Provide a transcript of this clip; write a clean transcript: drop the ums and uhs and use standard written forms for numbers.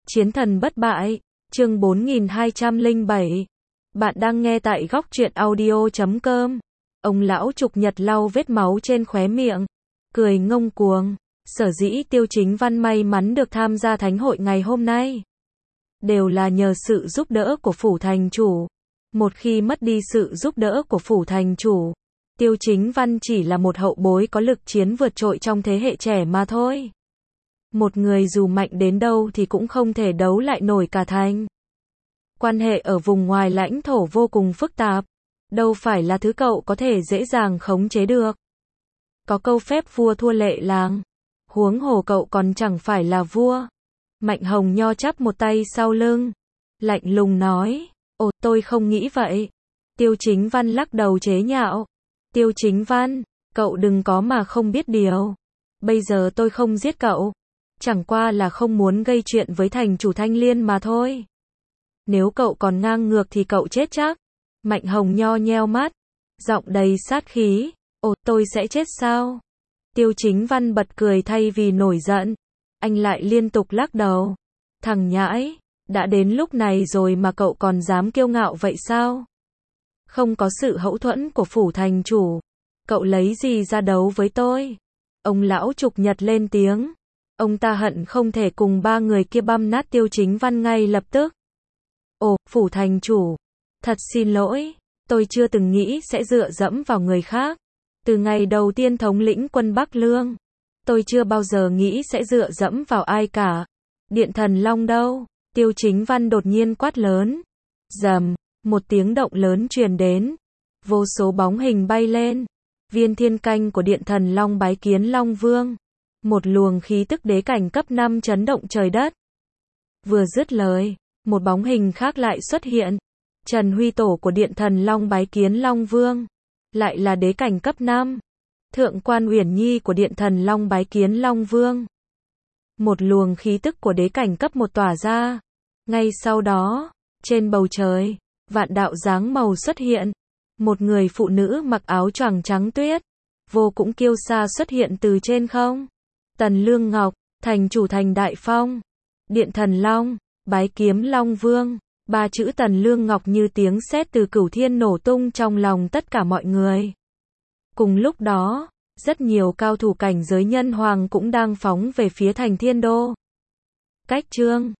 Chiến thần bất bại, chương 4207. Bạn đang nghe tại góc truyện audio.com. Ông lão Trục Nhật lau vết máu trên khóe miệng, cười ngông cuồng. Sở dĩ Tiêu Chính Văn may mắn được tham gia thánh hội ngày hôm nay, đều là nhờ sự giúp đỡ của phủ thành chủ. Một khi mất đi sự giúp đỡ của phủ thành chủ, Tiêu Chính Văn chỉ là một hậu bối có lực chiến vượt trội trong thế hệ trẻ mà thôi. Một người dù mạnh đến đâu thì cũng không thể đấu lại nổi cả thành. Quan hệ ở vùng ngoài lãnh thổ vô cùng phức tạp, đâu phải là thứ cậu có thể dễ dàng khống chế được. Có câu phép vua thua lệ làng, huống hồ cậu còn chẳng phải là vua. Mạnh Hồng Nho chắp một tay sau lưng, lạnh lùng nói, ồ tôi không nghĩ vậy. Tiêu Chính Văn lắc đầu chế nhạo. Tiêu Chính Văn, cậu đừng có mà không biết điều. Bây giờ tôi không giết cậu, chẳng qua là không muốn gây chuyện với thành chủ Thanh Liên mà thôi. Nếu cậu còn ngang ngược thì cậu chết chắc. Mạnh Hồng Nho nheo mắt, giọng đầy sát khí, ồ tôi sẽ chết sao? Tiêu Chính Văn bật cười thay vì nổi giận. Anh lại liên tục lắc đầu. Thằng nhãi, đã đến lúc này rồi mà cậu còn dám kiêu ngạo vậy sao? Không có sự hậu thuẫn của phủ thành chủ, cậu lấy gì ra đấu với tôi? Ông lão Trục Nhật lên tiếng. Ông ta hận không thể cùng ba người kia băm nát Tiêu Chính Văn ngay lập tức. Ồ, phủ thành chủ, thật xin lỗi, tôi chưa từng nghĩ sẽ dựa dẫm vào người khác. Từ ngày đầu tiên thống lĩnh quân Bắc Lương, tôi chưa bao giờ nghĩ sẽ dựa dẫm vào ai cả. Điện Thần Long đâu? Tiêu Chính Văn đột nhiên quát lớn. Rầm, một tiếng động lớn truyền đến. Vô số bóng hình bay lên. Viên thiên canh của Điện Thần Long bái kiến Long Vương. Một luồng khí tức đế cảnh cấp 5 chấn động trời đất. Vừa dứt lời, một bóng hình khác lại xuất hiện. Trần Huy Tổ của Điện Thần Long bái kiến Long Vương. Lại là đế cảnh cấp 5. Thượng quan Uyển Nhi của Điện Thần Long bái kiến Long Vương. Một luồng khí tức của đế cảnh cấp 1 tỏa ra. Ngay sau đó, trên bầu trời, vạn đạo dáng màu xuất hiện. Một người phụ nữ mặc áo choàng trắng tuyết, vô cùng kiêu sa xuất hiện từ trên không. Tần Lương Ngọc, thành chủ thành Đại Phong. Điện Thần Long, bái kiếm Long Vương. Ba chữ Tần Lương Ngọc như tiếng sét từ cửu thiên nổ tung trong lòng tất cả mọi người. Cùng lúc đó, rất nhiều cao thủ cảnh giới nhân hoàng cũng đang phóng về phía thành Thiên Đô. Cách chương